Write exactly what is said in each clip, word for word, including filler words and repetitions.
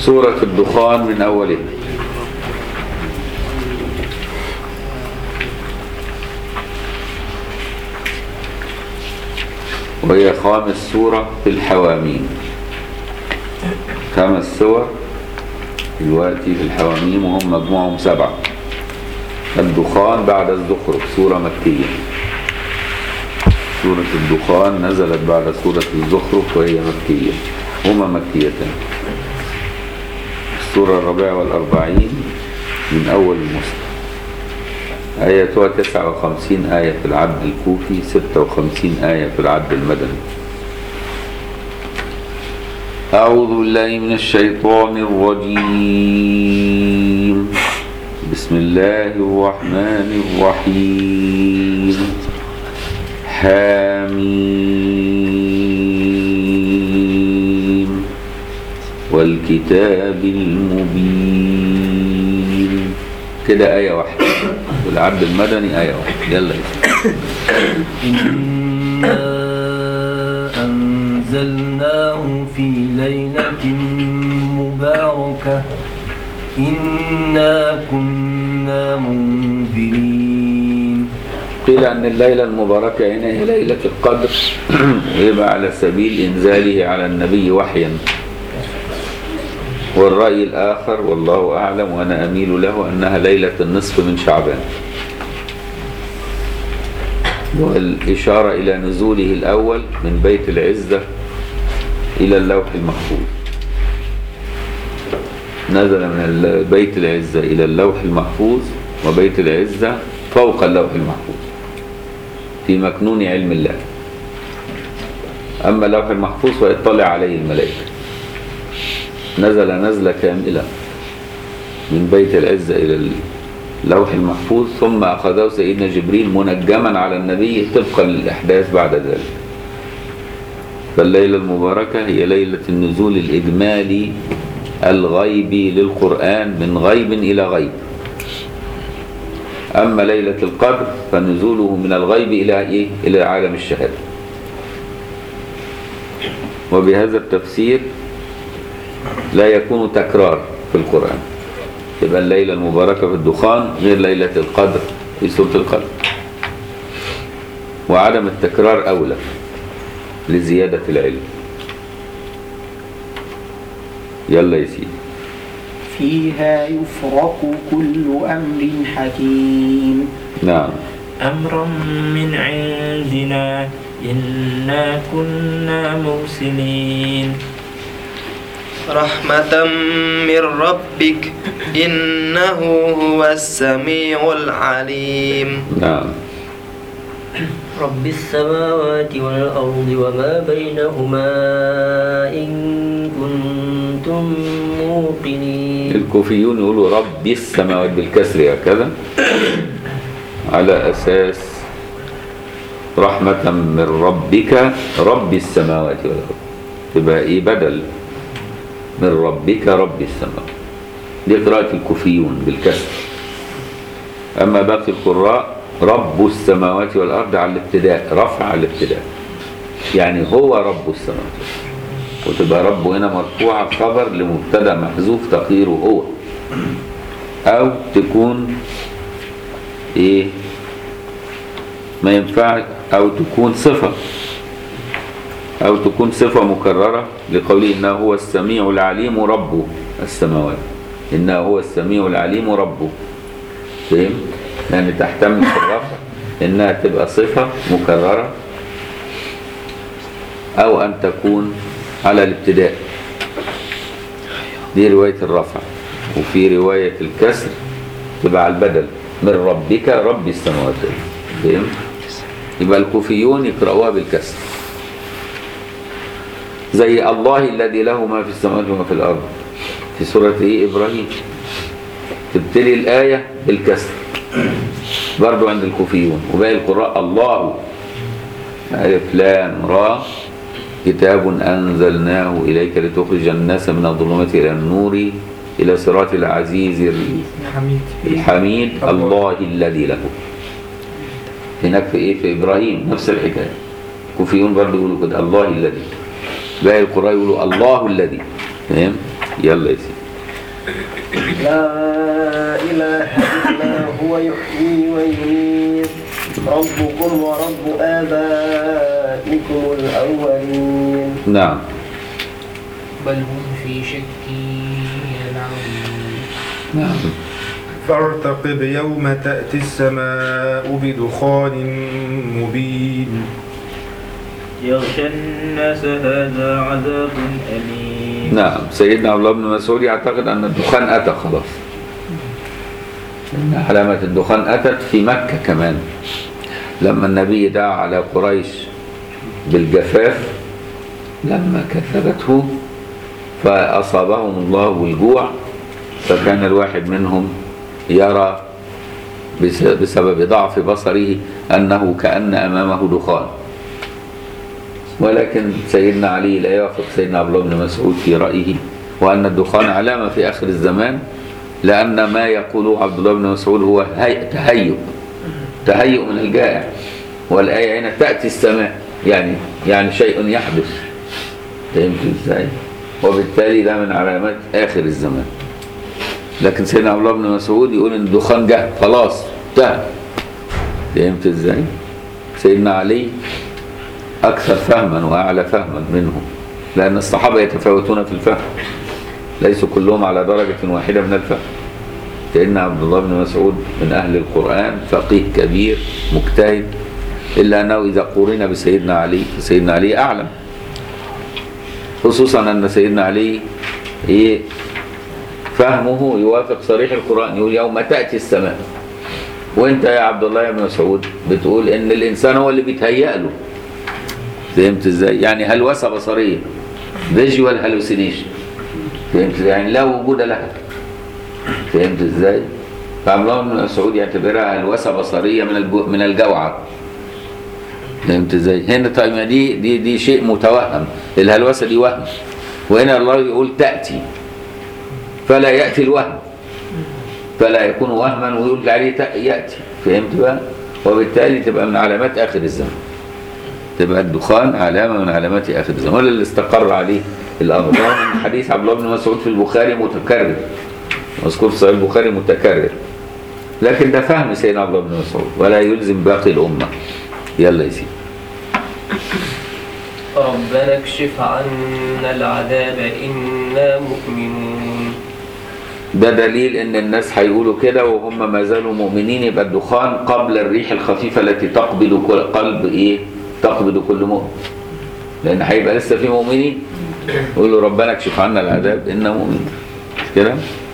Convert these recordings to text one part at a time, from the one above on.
سورة الدخان من أولها. وهي خامس سورة في الحواميم. خمس سور دلوقتي في الحواميم وهم مجموعهم سبعة. الدخان بعد الزخرف سورة مكية. سورة الدخان نزلت بعد سورة الزخرف وهي مكية، هما مكيتان. السورة الرابعة والأربعين من أول المسلم، آياتها تسعة وخمسين آية في العد الكوفي، ستة وخمسين آية في العد المدني. أعوذ بالله من الشيطان الرجيم. بسم الله الرحمن الرحيم. حاميم والكتاب المبين. كده آية واحدة، والعبد المدني آية واحدة. يلا إنا أنزلناه في ليلة مباركة إنا كنا منذرين. قيل أن الليلة المباركة هنا هي ليلة القدر، ويبقى على سبيل إنزاله على النبي وحيا. والرأي الآخر والله أعلم وأنا أميل له أنها ليلة النصف من شعبان، والإشارة إلى نزوله الأول من بيت العزة إلى اللوح المحفوظ. نزل من بيت العزة إلى اللوح المحفوظ، وبيت العزة فوق اللوح المحفوظ في مكنون علم الله. أما اللوح المحفوظ فيطلع عليه الملائكة. نزل نزلة كاملة من بيت العزة إلى اللوح المحفوظ، ثم أخذه سيدنا جبريل منجما على النبي طبقا للأحداث بعد ذلك. فالليلة المباركة هي ليلة النزول الإجمالي الغيبي للقرآن من غيب إلى غيب. أما ليلة القدر فنزوله من الغيب إلى إيه؟ إلى عالم الشهادة. وبهذا التفسير لا يكون تكرار في القرآن، تبقى الليلة المباركة في الدخان غير ليلة القدر في سورة القدر. وعدم التكرار أولى لزيادة العلم. يلا يا سيدي. فيها يفرق كل أمر حكيم. نعم. أمرا من عندنا إنا كنا مرسلين. رحمة من ربك إنه هو السميع العليم. نعم. رب السماوات والأرض وما بينهما إن كنتم موقنين. الكوفيون يقولوا رب السماوات بالكسر هكذا على أساس رحمة من ربك رب السماوات والأرض، تبقى إيه بدل من ربك رب السماوات. دي قراءة الكوفيون بالكسر. أما باقي القراء رب السماوات والأرض على الابتداء، رفع على الابتداء، يعني هو رب السماوات، وتبقى رب هنا مرفوعة خبر لمبتدأ محذوف تقديره هو، أو تكون إيه ما ينفع، أو تكون صفة، أو تكون صفة مكررة لقوله إنه هو السميع العليم رب السماوات، إنه هو السميع العليم رب. فهم؟ يعني تحتمل في الرفع إنها تبقى صفة مكررة، أو أن تكون على الابتداء. دي رواية الرفع. وفي رواية الكسر تبقى على البدل من ربك رب السماوات. فهم؟ يبقى الكوفيون يقرأوها بالكسر، زي الله الذي له ما في السماوات وما في الأرض في سورة إيه؟ إبراهيم. تبتلي الآية بالكسر برضو عند الكوفيون. وباقي القراء الله ألف لام را كتاب أنزلناه إليك لتخرج الناس من الظلمات إلى النور إلى صراط العزيز الحميد, الحميد الله الذي له. هناك في إيه؟ في إبراهيم نفس الحكاية. الكوفيون برضو يقولوا كده الله الذي. باقي القراء يقولوا الله الذي. فهم؟ يلا يا سيدي. لا إله إلا هو يحيي ويميت ربكم ورب آبائكم الأولين. نعم. بل هم في شك يلعبون. نعم. فارتقب يوم تأتي السماء بدخان مبين يغشى الناس هذا عذاب أليم. نعم. سيدنا عبد الله بن مسعود يعتقد أن الدخان أتى خلاص، إن علامة الدخان أتت في مكة كمان لما النبي دعا على قريش بالجفاف لما كذبته فأصابهم الله بالجوع، فكان الواحد منهم يرى بسبب ضعف بصره أنه كأن أمامه دخان، ولكن سيدنا علي لا يوافق سيدنا عبد الله بن مسعود في رأيه، وأن الدخان علامة في آخر الزمان، لأن ما يقوله عبد الله بن مسعود هو تهيؤ تهيؤ من الجائع، والآية هنا تأتي السماء يعني يعني شيء يحدث. فهمت ازاي؟ وبالتالي ده من علامات آخر الزمان. لكن سيدنا عبد الله بن مسعود يقول ان الدخان جه خلاص انتهى. فهمت ازاي؟ سيدنا علي أكثر فهما وأعلى فهما منه، لأن الصحابة يتفاوتون في الفهم، ليسوا كلهم على درجة واحدة من الفهم. سيدنا عبد الله بن مسعود من أهل القرآن، فقيه كبير مجتهد، إلا أنه إذا قورن بسيدنا علي فسيدنا علي أعلم، خصوصا أن سيدنا علي إيه فهمه يوافق صريح القرآن، يقول يوم تأتي السماء، وانت يا عبد الله بن مسعود بتقول ان الانسان هو اللي بيتهيأ له. فهمت ازاي؟ يعني هلوسه بصريه، فيجوال هالوسينيشن. فهمت ازاي؟ يعني لا وجود لها. فهمت ازاي؟ فعبد الله بن مسعود يعتبرها هلوسه بصريه من الجو من الجوعه. فهمت ازاي؟ هنا طيب دي دي دي شيء متوهم، الهلوسه دي وهم، وهنا الله يقول تأتي، فلا يأتي الوهم، فلا يكون وهما ويقول عليه يأتي. فهمت بقى؟ وبالتالي تبقى من علامات آخر الزمن، تبقى الدخان علامة من علامات آخر الزمن، ولا اللي استقر عليه الأمر. من حديث عبد الله بن مسعود في البخاري متكرر، مذكور في صحيح البخاري متكرر، لكن ده فهم سيدنا عبد الله بن مسعود ولا يلزم باقي الأمة. يلا يا سيدي. ربنا اكشف عنا العذاب إنا مؤمنون. ده دليل ان الناس هيقولوا كده وهم ما زالوا مؤمنين، يبقى الدخان قبل الريح الخفيفة التي تقبض كل قلب ايه تقبض كل مؤمن، لان هيبقى لسه في مؤمنين يقولوا ربنا اكشف عنا العذاب إنا مؤمنون. مش كده؟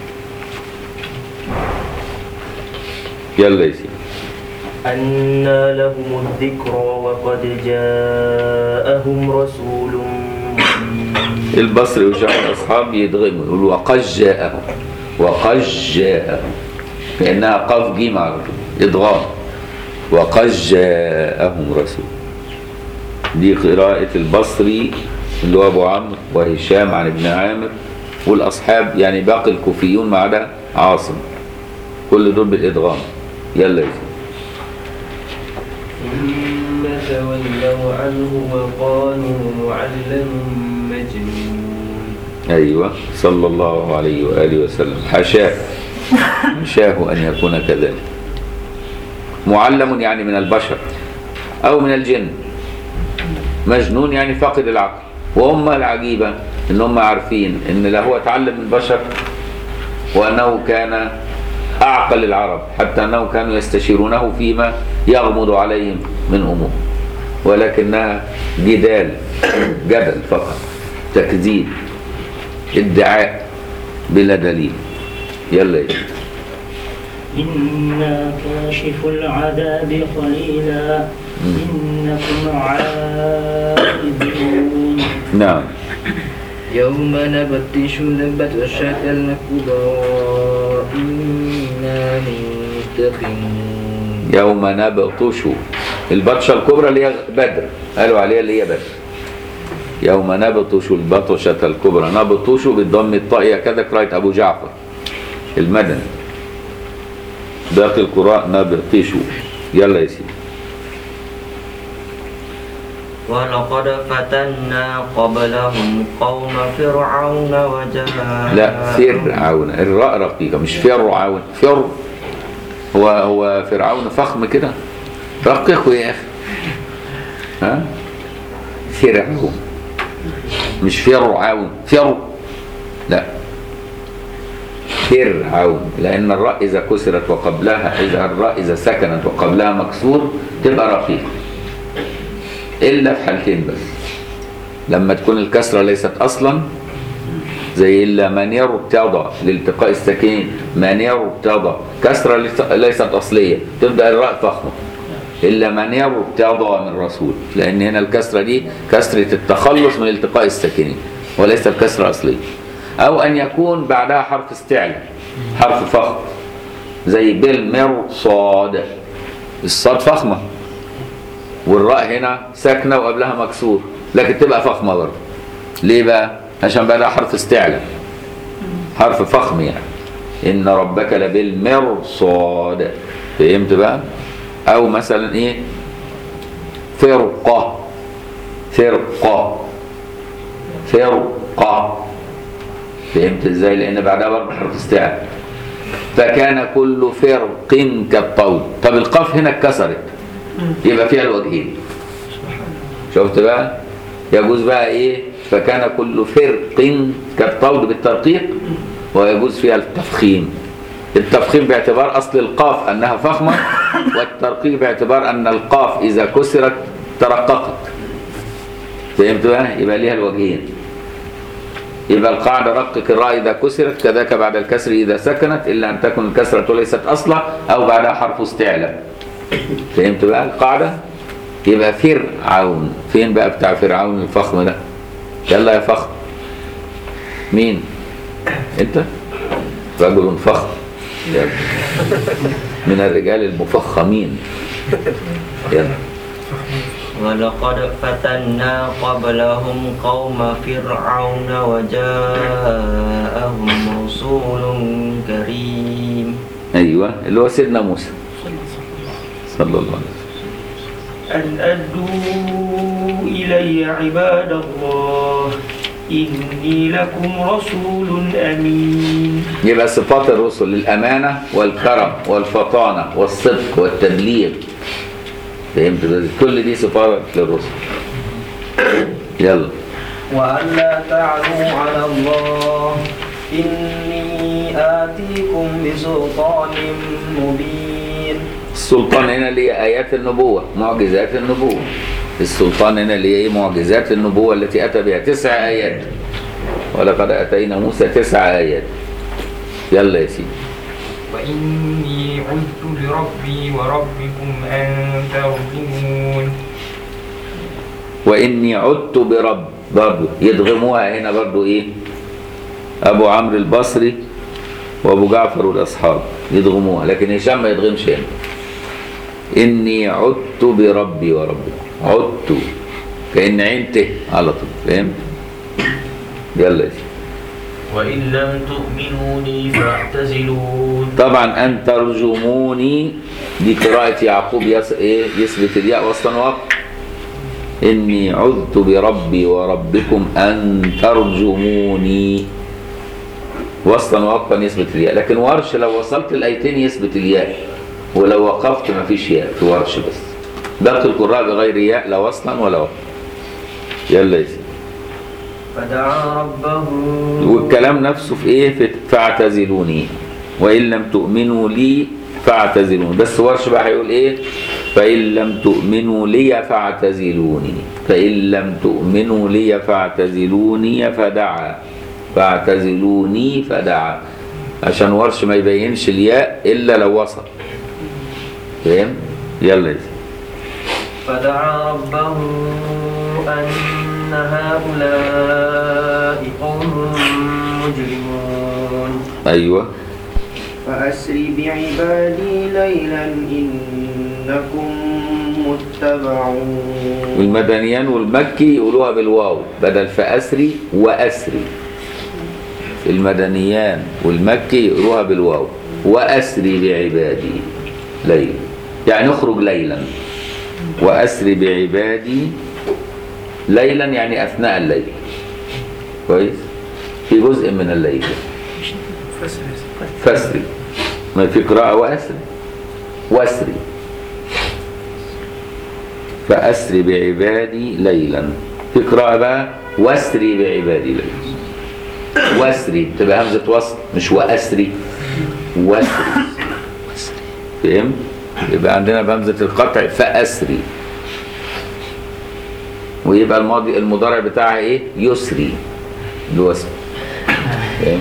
يلا يا سيدي. أنى لهم الذكرى وقد جاءهم رسول مبين. البصري وشعر الأصحاب يدغموا يقولوا وقد جاءهم، وقد جاءهم كأنها قاف جيم على طول إدغام، وقد جاءهم رسول. دي قراءة البصري اللي هو أبو عمرو وهشام عن ابن عامر والأصحاب، يعني باقي الكوفيون ما عدا عاصم، كل دول بالإدغام. يلا يا سيدي. ثم تولوا عنه وقالوا معلم مجنون. أيوة صلى الله عليه وآله وسلم، حاشاه حاشاه أن يكون كذلك. معلم يعني من البشر أو من الجن، مجنون يعني فاقد العقل. وهم العجيبة إن هم عارفين إن لا هو تعلم من بشر، وأنه كان أعقل العرب، حتى أنهم كانوا يستشيرونه فيما يغمض عليهم من أمور، ولكنها جدال، جدل فقط، تكذيب، ادعاء بلا دليل. يلا يا إنا كاشف العذاب قليلا إنكم عائدون. نعم. يوم نبطش البطشة الكبرى إنا منتقمون. يوم نبطش البطشة الكبرى اللي هي بدر، قالوا عليها اللي هي بدر. يوم نبطش البطشة الكبرى، نبطش بالضم الطاء كذا قراءة أبو جعفر المدني، باقي القراء نبطش. يلا يا سيدي. ولقد فتنا قبلهم قوم فرعون وجاء لا فرعون، الراء رقيقة مش فرعون. فر هو هو فرعون فخم كده، رققه يا أخي. ها فرعون مش فرعون. فر لا فرعون، لأن الراء إذا كسرت وقبلها، إذا الراء إذا سكنت وقبلها مكسور تبقى رقيقة، إلا في حالتين بس. لما تكون الكسرة ليست أصلا، زي إلا من يرتضى لالتقاء الساكنين، من يرتضى كسرة ليست أصلية تبدأ الراء فخمة. إلا من يرتضى من رسول، لأن هنا الكسرة دي كسرة التخلص من التقاء الساكنين وليست كسرة أصلية. أو أن يكون بعدها حرف استعلاء، حرف فخم، زي بالمرصاد، الصاد فخمة والراء هنا ساكنة وقبلها مكسور، لكن تبقى فخمة برضه. ليه بقى؟ عشان بقى لها حرف استعلاء، حرف فخم يعني. إن ربك لبالمرصاد، فهمت بقى؟ أو مثلا إيه؟ فرقة، فرقة، فرقة، فهمت إزاي؟ لأن بعدها برضه حرف استعلاء. فكان كل فرق كالطود. طب القاف هنا اتكسرت، يبقى فيها الوجهين. شفت بقى؟ يجوز بقى ايه؟ فكان كل فرق كالطود بالترقيق، ويجوز فيها التفخيم. التفخيم باعتبار اصل القاف انها فخمه، والترقيق باعتبار ان القاف اذا كسرت ترققت. فهمت بقى؟ يبقى ليها الوجهين. يبقى القاعده رقق الراء اذا كسرت، كذاك بعد الكسر اذا سكنت، الا ان تكن الكسره ليست اصلا او بعدها حرف استعلاء. فهمت بقى القاعده؟ يبقى فرعون. فين بقى بتاع فرعون الفخم ده؟ يلا يا فخم. مين انت؟ رجل فخم من الرجال المفخمين. يلا. ولقد فتنا قبلهم قوم فرعون وجاءهم رسول كريم. ايوه اللي هو سيدنا موسى صلى الله عليه وسلم. أن أدوا إلي عباد الله إني لكم رسول أمين. يبقى صفات الرسل الأمانة والكرم والفطانة والصدق والتبليغ. فهمت؟ كل دي صفات للرسل. يلا. وأن لا تعلوا على الله إني آتيكم بسلطان مبين. السلطان هنا اللي هي آيات النبوة، معجزات النبوة. السلطان هنا اللي هي معجزات النبوة التي أتى بها تسع آيات. ولقد أتينا موسى تسع آيات. يلا يا سيدي. وإني عدت بربي وربكم أن ترجمون. وإني عدت برب، برضو يدغموها هنا برضو إيه؟ أبو عمرو البصري وأبو جعفر والأصحاب يدغموها، لكن هشام ما يدغمش هنا. إني عدت بربي وربكم. عدت كأن عينته على طول. فهمت؟ يلا يا سيدي. وإن لم تؤمنوا لي فاعتزلون. طبعا أن ترجموني دي قراءة يعقوب يس... إيه؟ يثبت الياء وسطا وقف. إني عذت بربي وربكم أن ترجموني وسطا وقفا يثبت الياء. لكن ورش لو وصلت الآيتين يثبت الياء، ولو وقفت ما فيش ياء في ورش بس. باقي القراء بغير ياء لا وصلا ولا وقفا. يلا يا سيدي. فدعا ربه. والكلام نفسه في ايه؟ في فاعتزلوني وإن لم تؤمنوا لي فاعتزلوني. بس ورش بقى هيقول ايه؟ فإن لم تؤمنوا لي فاعتزلوني. فإن لم تؤمنوا لي فاعتزلوني فدعا. فاعتزلوني فدعا، عشان ورش ما يبينش الياء إلا لو وصل. فاهم؟ يلا يا سيدي. فدعا ربه أن هؤلاء قوم مجرمون. أيوه. فأسر بعبادي ليلا إنكم متبعون. والمدنيان والمكي يقولوها بالواو بدل فأسري وأسري. المدنيان والمكي يقولوها بالواو وأسري بعبادي ليلا، يعني اخرج ليلا. وأسري بعبادي ليلا يعني أثناء الليل، كويس، في جزء من الليل. فاسري، ما في قراءة وأسري، واسري، فأسري بعبادي ليلا. في قراءة بقى واسري بعبادي ليلا. واسري تبقى همزة وصل، مش وأسري، واسري. فهم؟ يبقى عندنا بهمزة القطع فأسري، ويبقى الماضي المضارع بتاعها ايه؟ يسري، اللي هو اسم. فهم؟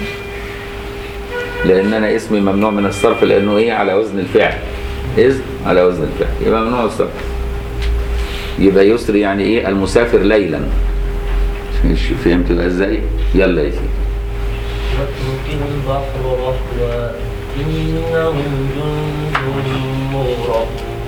لأن أنا اسمي ممنوع من الصرف لأنه ايه؟ على وزن الفعل. إذ على وزن الفعل يبقى ممنوع الصرف. يبقى يسري يعني ايه؟ المسافر ليلا. فهمت بقى ازاي؟ يلا يا سيدي. واترك البحر رهوا إنهم جند مغرقون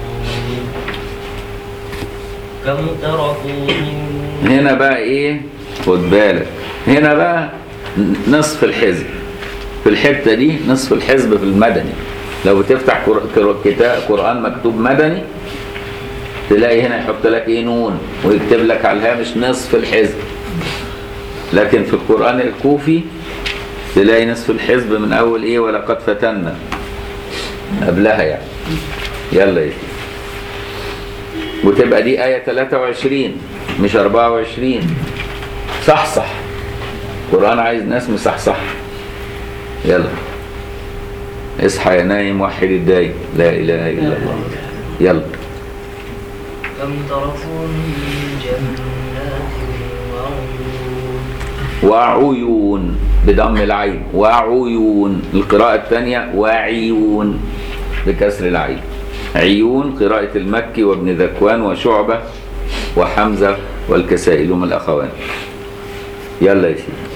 كم تركوا من. هنا بقى ايه؟ خد بالك، هنا بقى نصف الحزب في الحتة دي، نصف الحزب في المدني. لو بتفتح كتاب قرآن مكتوب مدني تلاقي هنا يحط لك ايه؟ نون، ويكتب لك على الهامش نصف الحزب. لكن في القرآن الكوفي تلاقي نصف الحزب من اول ايه؟ ولقد فتنا قبلها يعني. يلا يا سيدي. وتبقى دي آية ثلاثة وعشرين مش أربعة وعشرين. صح صح، القرآن عايز ناس مصحصح. يلا اصحى يا نايم وحد الدايم لا إله إلا الله. يلا. كم تركوا من جنات وعيون. وعيون بضم العين، وعيون. القراءة الثانية وعيون بكسر العين. عيون قراءة المكي وابن ذكوان وشعبة وحمزة والكسائي لهم الأخوان. يلا يا سيدي.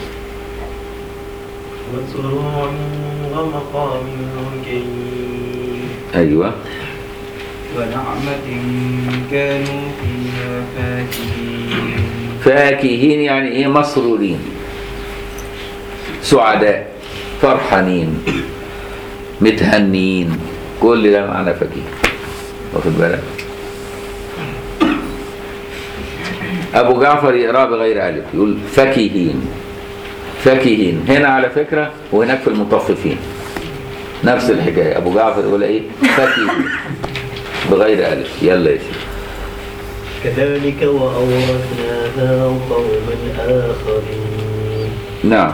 وزروع ومقام كريم. أيوة. ونعمة كانوا فيها فاكهين. فاكهين يعني إيه؟ مسرورين، سعداء، فرحانين، متهنين، كل ده معنى فاكهين. واخد بالك؟ أبو جعفر يقرأ بغير ألف، يقول فاكهين. فاكهين هنا على فكرة، وهناك في المطففين نفس الحكاية. أبو جعفر يقول إيه؟ فاكهين بغير ألف. يلا يا سيدي. كذلك وأورثناها قوما آخرين. نعم.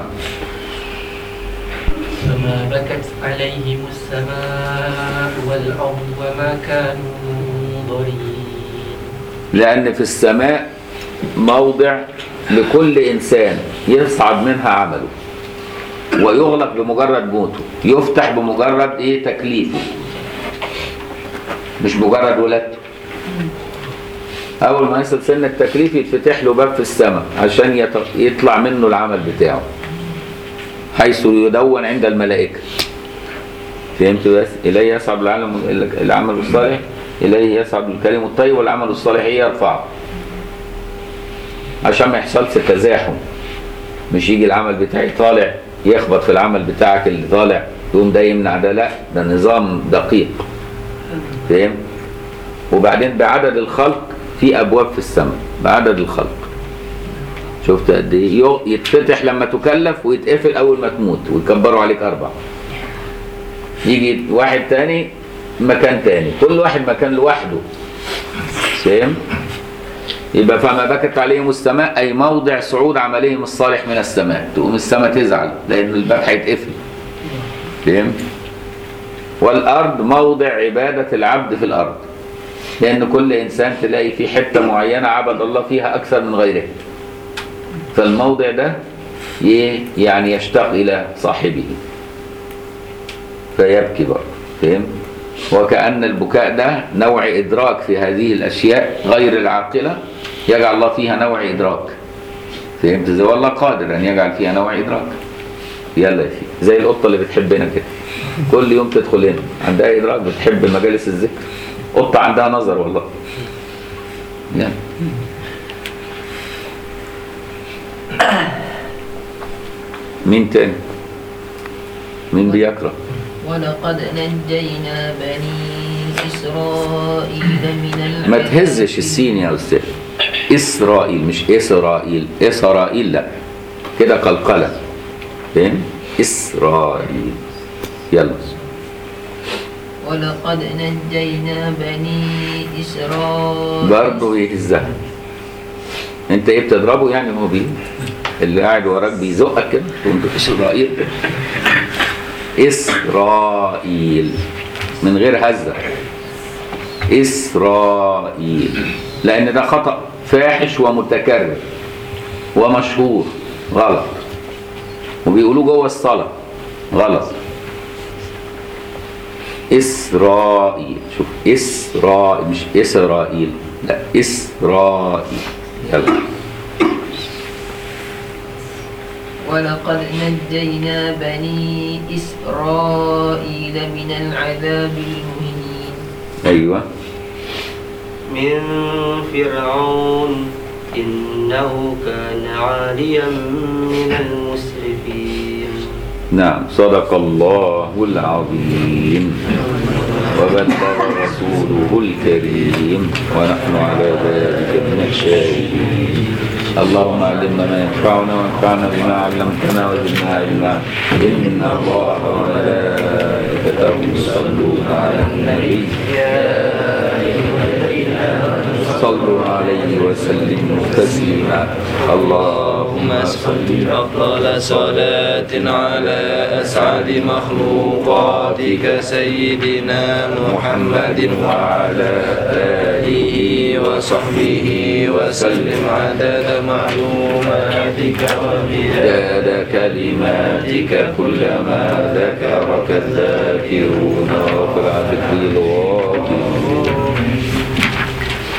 فما بكت عليهم السماء والأرض وما كانوا منظرين. لأن في السماء موضع لكل إنسان يصعد منها عمله ويغلق بمجرد موته، يفتح بمجرد إيه؟ تكليفه، مش مجرد ولادته. أول ما يصل سن التكليف يتفتح له باب في السماء عشان يطلع منه العمل بتاعه، حيث يدون عند الملائكة. فهمت بس؟ إليه يصعد العالم العمل الصالح، إليه يصعد الكلم الطيب والعمل الصالح يرفعه، عشان ما يحصلش تزاحم. مش يجي العمل بتاعي طالع يخبط في العمل بتاعك اللي طالع يقوم ده يمنع ده، لا، ده نظام دقيق. فهم؟ وبعدين بعدد الخلق في أبواب في السماء، بعدد الخلق. شفت قد ايه؟ يتفتح لما تكلف ويتقفل اول ما تموت، ويكبروا عليك اربع. يجي واحد تاني مكان تاني، كل واحد مكان لوحده. فاهم؟ يبقى فما بكت عليهم السماء اي موضع صعود عملهم الصالح من السماء، تقوم السماء تزعل لان الباب هيتقفل. فاهم؟ والارض موضع عباده العبد في الارض، لان كل انسان تلاقي في حته معينه عبد الله فيها اكثر من غيره، فالموضع ده يعني يشتاق إلى صاحبه فيبكي برضه. فهم؟ وكأن البكاء ده نوع إدراك في هذه الأشياء غير العاقلة، يجعل الله فيها نوع إدراك. فهمت ازاي؟ والله قادر أن يجعل فيها نوع إدراك. يلا يا سيدي، زي القطة اللي بتحبنا كده، كل يوم تدخل هنا عندها إدراك، بتحب مجالس الذكر. قطة عندها نظر والله. يلا. مين تاني؟ مين بيقرأ؟ ولقد نجينا بني إسرائيل من العذاب. ما تهزش السين يا أستاذ. إسرائيل مش إسرائيل. إسرائيل لا، كده قلقلة. فين؟ إسرائيل. يلا. ولقد نجينا بني إسرائيل. برضه يهزها. أنت إيه بتضربه يعني؟ هو بيه اللي قاعد وراك بيزقك كده تقول إسرائيل. إسرائيل من غير هزة. إسرائيل، لأن ده خطأ فاحش ومتكرر ومشهور غلط، وبيقولوه جوه الصلاة غلط. إسرائيل، شوف إسرائيل مش إسرائيل، لا إسرائيل. يلا. ولقد نجينا بني إسرائيل من العذاب المهين. أيوة. من فرعون إنه كان عاليا من المسرفين. نعم، صدق الله العظيم وبلغ رسوله الكريم ونحن على ذلك من الشاهدين. اللهم علمنا ما ينفعنا وانفعنا بما علمتنا وزدنا علما. إن الله وملائكته يصلون على النبي صلوا عليه وسلموا تسليما. اللهم صل أفضل صلاة على أسعد مخلوقاتك سيدنا محمد وعلى آله وصحبه وسلم عدد معلوماتك ومداد كلماتك كلما ذكرك الذاكرون وقرأ ذكر